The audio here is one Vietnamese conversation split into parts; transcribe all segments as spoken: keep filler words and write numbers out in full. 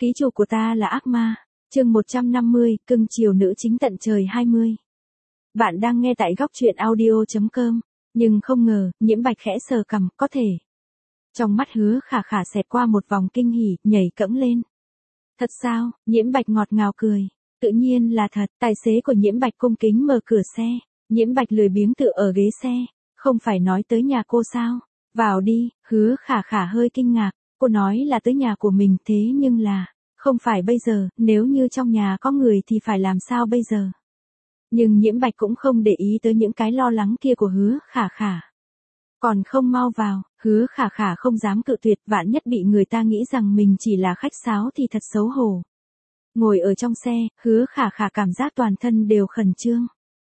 Ký chủ của ta là ác ma. Chương một trăm năm mươi, cưng chiều nữ chính tận trời hai mươi. Bạn đang nghe tại góc truyện audio chấm com, nhưng không ngờ, Nhiễm Bạch khẽ sờ cằm, có thể. Trong mắt Hứa Khả Khả xẹt qua một vòng kinh hỉ, nhảy cẫng lên. Thật sao? Nhiễm Bạch ngọt ngào cười. Tự nhiên là thật. Tài xế của Nhiễm Bạch cung kính mở cửa xe. Nhiễm Bạch lười biếng tựa ở ghế xe. Không phải nói tới nhà cô sao? Vào đi. Hứa Khả Khả hơi kinh ngạc. Cô nói là tới nhà của mình, thế nhưng là, không phải bây giờ, nếu như trong nhà có người thì phải làm sao bây giờ? Nhưng Nhiễm Bạch cũng không để ý tới những cái lo lắng kia của Hứa Khả Khả. Còn không mau vào. Hứa Khả Khả không dám cự tuyệt, vạn nhất bị người ta nghĩ rằng mình chỉ là khách sáo thì thật xấu hổ. Ngồi ở trong xe, Hứa Khả Khả cảm giác toàn thân đều khẩn trương.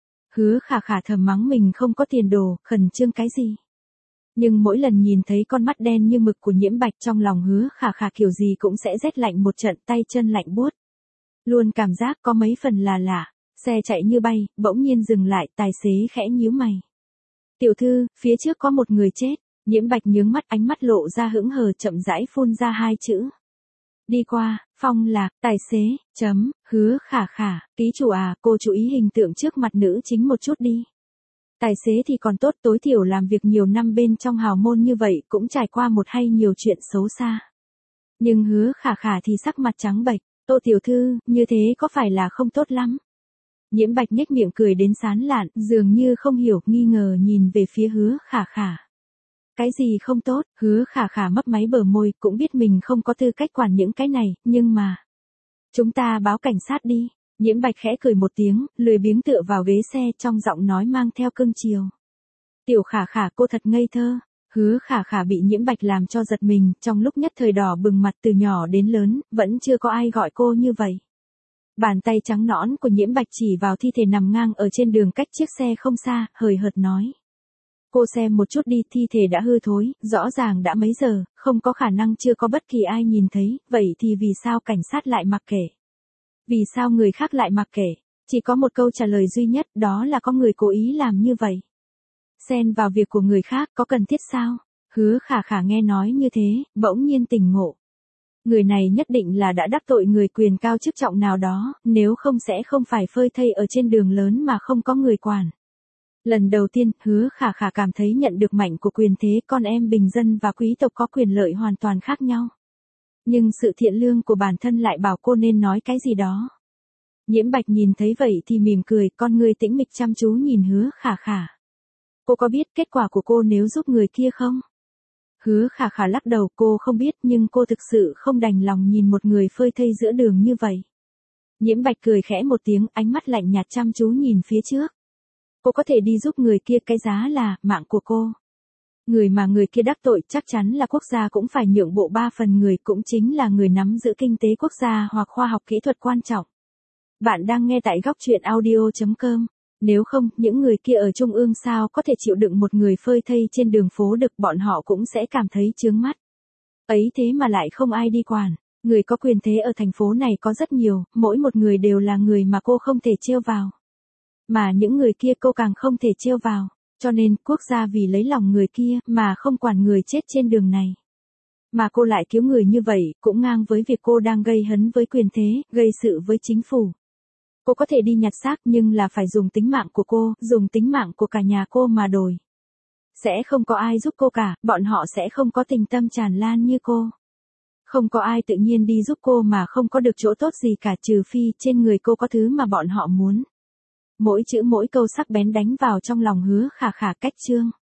Hứa Khả Khả thầm mắng mình không có tiền đồ, khẩn trương cái gì? Nhưng mỗi lần nhìn thấy con mắt đen như mực của Nhiễm Bạch, trong lòng Hứa Khả Khả kiểu gì cũng sẽ rét lạnh một trận, tay chân lạnh buốt. Luôn cảm giác có mấy phần là lạ. Xe chạy như bay, bỗng nhiên dừng lại, tài xế khẽ nhíu mày. Tiểu thư, phía trước có một người chết. Nhiễm Bạch nhướng mắt, ánh mắt lộ ra hững hờ, chậm rãi phun ra hai chữ. Đi qua. Phong Lạc. Tài xế, chấm, Hứa Khả Khả, ký chủ à, cô chú ý hình tượng trước mặt nữ chính một chút đi. Tài xế thì còn tốt, tối thiểu làm việc nhiều năm bên trong hào môn như vậy cũng trải qua một hay nhiều chuyện xấu xa. Nhưng Hứa Khả Khả thì sắc mặt trắng bệch. Tô tiểu thư, như thế có phải là không tốt lắm? Nhiễm Bạch nhếch miệng cười đến sán lạn, dường như không hiểu, nghi ngờ nhìn về phía Hứa Khả Khả. Cái gì không tốt? Hứa Khả Khả mấp máy bờ môi, cũng biết mình không có tư cách quản những cái này, nhưng mà... Chúng ta báo cảnh sát đi. Nhiễm Bạch khẽ cười một tiếng, lười biếng tựa vào ghế xe, trong giọng nói mang theo cưng chiều. Tiểu Khả Khả, cô thật ngây thơ. Hứa Khả Khả bị Nhiễm Bạch làm cho giật mình, trong lúc nhất thời đỏ bừng mặt, từ nhỏ đến lớn, vẫn chưa có ai gọi cô như vậy. Bàn tay trắng nõn của Nhiễm Bạch chỉ vào thi thể nằm ngang ở trên đường cách chiếc xe không xa, hời hợt nói. Cô xem một chút đi, thi thể đã hư thối, rõ ràng đã mấy giờ, không có khả năng chưa có bất kỳ ai nhìn thấy, vậy thì vì sao cảnh sát lại mặc kệ? Vì sao người khác lại mặc kệ? Chỉ có một câu trả lời duy nhất, đó là có người cố ý làm như vậy. Xen vào việc của người khác có cần thiết sao? Hứa Khả Khả nghe nói như thế, bỗng nhiên tỉnh ngộ. Người này nhất định là đã đắc tội người quyền cao chức trọng nào đó, nếu không sẽ không phải phơi thây ở trên đường lớn mà không có người quản. Lần đầu tiên, Hứa Khả Khả cảm thấy nhận được mạnh của quyền thế, con em bình dân và quý tộc có quyền lợi hoàn toàn khác nhau. Nhưng sự thiện lương của bản thân lại bảo cô nên nói cái gì đó. Nhiễm Bạch nhìn thấy vậy thì mỉm cười, con người tĩnh mịch chăm chú nhìn Hứa Khả Khả. Cô có biết kết quả của cô nếu giúp người kia không? Hứa Khả Khả lắc đầu, cô không biết, nhưng cô thực sự không đành lòng nhìn một người phơi thây giữa đường như vậy. Nhiễm Bạch cười khẽ một tiếng, ánh mắt lạnh nhạt chăm chú nhìn phía trước. Cô có thể đi giúp người kia, cái giá là mạng của cô. Người mà người kia đắc tội chắc chắn là quốc gia cũng phải nhượng bộ ba phần người, cũng chính là người nắm giữ kinh tế quốc gia hoặc khoa học kỹ thuật quan trọng. Bạn đang nghe tại góc truyện audio chấm com. Nếu không, những người kia ở Trung ương sao có thể chịu đựng một người phơi thây trên đường phố được, bọn họ cũng sẽ cảm thấy chướng mắt. Ấy thế mà lại không ai đi quản. Người có quyền thế ở thành phố này có rất nhiều, mỗi một người đều là người mà cô không thể trêu vào. Mà những người kia cô càng không thể trêu vào. Cho nên, quốc gia vì lấy lòng người kia mà không quản người chết trên đường này. Mà cô lại cứu người như vậy, cũng ngang với việc cô đang gây hấn với quyền thế, gây sự với chính phủ. Cô có thể đi nhặt xác, nhưng là phải dùng tính mạng của cô, dùng tính mạng của cả nhà cô mà đổi. Sẽ không có ai giúp cô cả, bọn họ sẽ không có tình tâm tràn lan như cô. Không có ai tự nhiên đi giúp cô mà không có được chỗ tốt gì cả, trừ phi trên người cô có thứ mà bọn họ muốn. Mỗi chữ mỗi câu sắc bén đánh vào trong lòng Hứa Khả Khả, cách chương.